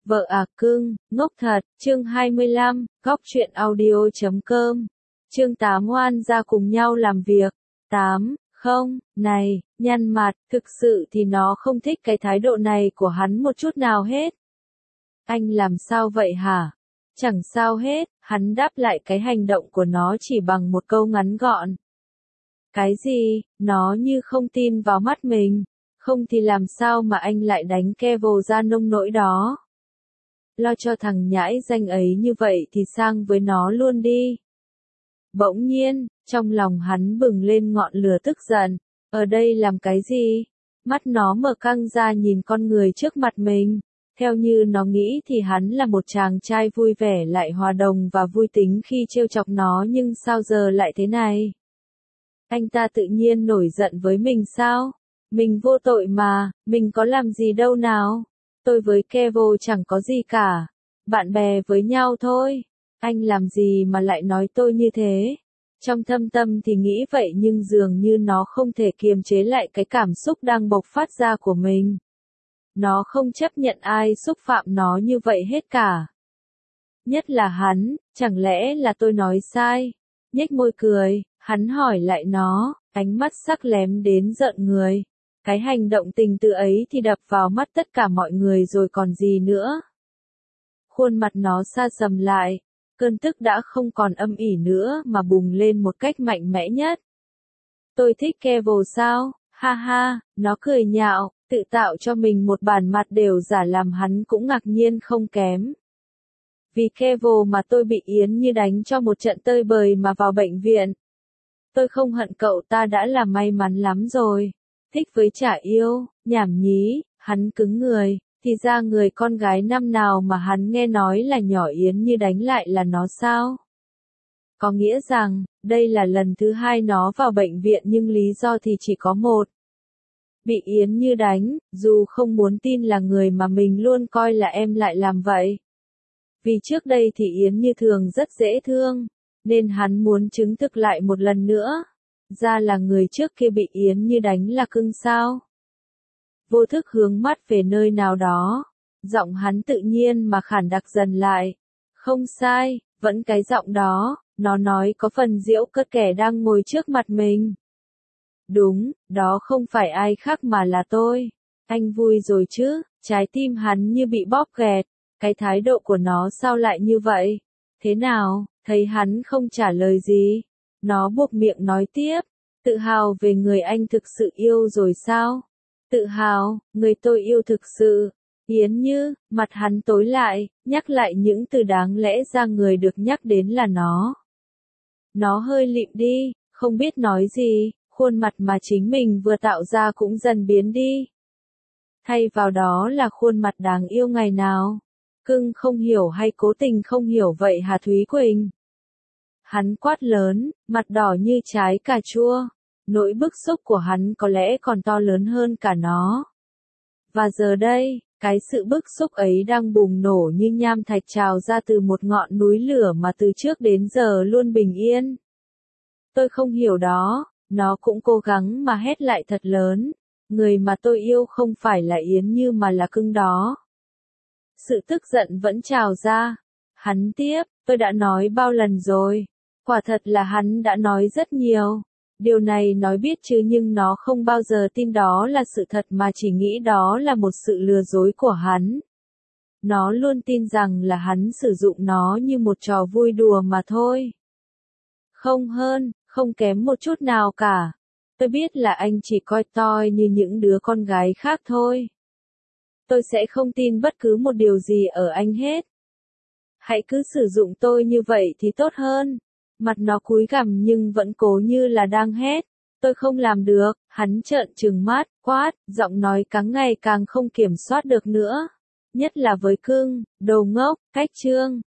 Vợ à cưng, ngốc thật, chương 25, góc truyện audio.com. Chương 8 oan ra cùng nhau làm việc. 8, không, này, nhăn mặt, thực sự thì nó không thích cái thái độ này của hắn một chút nào hết. Anh làm sao vậy hả? Chẳng sao hết, hắn đáp lại cái hành động của nó chỉ bằng một câu ngắn gọn. Cái gì, nó như không tin vào mắt mình, không thì làm sao mà anh lại đánh Kevo ra nông nỗi đó. Lo cho thằng nhãi danh ấy như vậy thì sang với nó luôn đi. Bỗng nhiên, trong lòng hắn bừng lên ngọn lửa tức giận, ở đây làm cái gì? Mắt nó mở căng ra nhìn con người trước mặt mình. Theo như nó nghĩ thì hắn là một chàng trai vui vẻ lại hòa đồng và vui tính khi trêu chọc nó, nhưng sao giờ lại thế này? Anh ta tự nhiên nổi giận với mình sao? Mình vô tội mà, mình có làm gì đâu nào? Tôi với Kevo chẳng có gì cả. Bạn bè với nhau thôi. Anh làm gì mà lại nói tôi như thế? Trong thâm tâm thì nghĩ vậy nhưng dường như nó không thể kiềm chế lại cái cảm xúc đang bộc phát ra của mình. Nó không chấp nhận ai xúc phạm nó như vậy hết cả. Nhất là hắn, chẳng lẽ là tôi nói sai? Nhếch môi cười, hắn hỏi lại nó, ánh mắt sắc lém đến rợn người. Cái hành động tình tự ấy thì đập vào mắt tất cả mọi người rồi còn gì nữa. Khuôn mặt nó sa sầm lại, cơn tức đã không còn âm ỉ nữa mà bùng lên một cách mạnh mẽ nhất. Tôi thích Kevo sao? Ha ha, nó cười nhạo, tự tạo cho mình một bản mặt đều giả làm hắn cũng ngạc nhiên không kém. Vì Kevo mà tôi bị Yến Như đánh cho một trận tơi bời mà vào bệnh viện. Tôi không hận cậu ta đã là may mắn lắm rồi. Thích với chả yêu, nhảm nhí, hắn cứng người, thì ra người con gái năm nào mà hắn nghe nói là nhỏ Yến Như đánh lại là nó sao? Có nghĩa rằng, đây là lần thứ hai nó vào bệnh viện nhưng lý do thì chỉ có một. Bị Yến Như đánh, dù không muốn tin là người mà mình luôn coi là em lại làm vậy. Vì trước đây thì Yến Như thường rất dễ thương, nên hắn muốn chứng thực lại một lần nữa. Ra là người trước kia bị Yến Như đánh là cưng sao? Vô thức hướng mắt về nơi nào đó, giọng hắn tự nhiên mà khản đặc dần lại. Không sai, vẫn cái giọng đó, nó nói có phần giễu cợt kẻ đang ngồi trước mặt mình. Đúng, đó không phải ai khác mà là tôi. Anh vui rồi chứ? Trái tim hắn như bị bóp nghẹt. Cái thái độ của nó sao lại như vậy? Thế nào? Thấy hắn không trả lời gì, nó buộc miệng nói tiếp. Tự hào về người anh thực sự yêu rồi sao? Tự hào, người tôi yêu thực sự. Yến Như, mặt hắn tối lại, nhắc lại những từ đáng lẽ ra người được nhắc đến là nó. Nó hơi lịm đi, không biết nói gì, khuôn mặt mà chính mình vừa tạo ra cũng dần biến đi. Thay vào đó là khuôn mặt đáng yêu ngày nào. Cưng không hiểu hay cố tình không hiểu vậy hả Thúy Quỳnh? Hắn quát lớn, mặt đỏ như trái cà chua. Nỗi bức xúc của hắn có lẽ còn to lớn hơn cả nó. Và giờ đây, cái sự bức xúc ấy đang bùng nổ như nham thạch trào ra từ một ngọn núi lửa mà từ trước đến giờ luôn bình yên. Tôi không hiểu đó, nó cũng cố gắng mà hét lại thật lớn. Người mà tôi yêu không phải là Yến Như mà là cưng đó. Sự tức giận vẫn trào ra. Hắn tiếp, tôi đã nói bao lần rồi. Quả thật là hắn đã nói rất nhiều. Điều này nói biết chứ nhưng nó không bao giờ tin đó là sự thật mà chỉ nghĩ đó là một sự lừa dối của hắn. Nó luôn tin rằng là hắn sử dụng nó như một trò vui đùa mà thôi. Không hơn, không kém một chút nào cả. Tôi biết là anh chỉ coi tôi như những đứa con gái khác thôi. Tôi sẽ không tin bất cứ một điều gì ở anh hết. Hãy cứ sử dụng tôi như vậy thì tốt hơn. Mặt nó cúi gằm nhưng vẫn cố như là đang hét. Tôi không làm được, hắn trợn trừng mắt, quát, giọng nói càng ngày càng không kiểm soát được nữa. Nhất là với cưng, đồ ngốc, cách trương,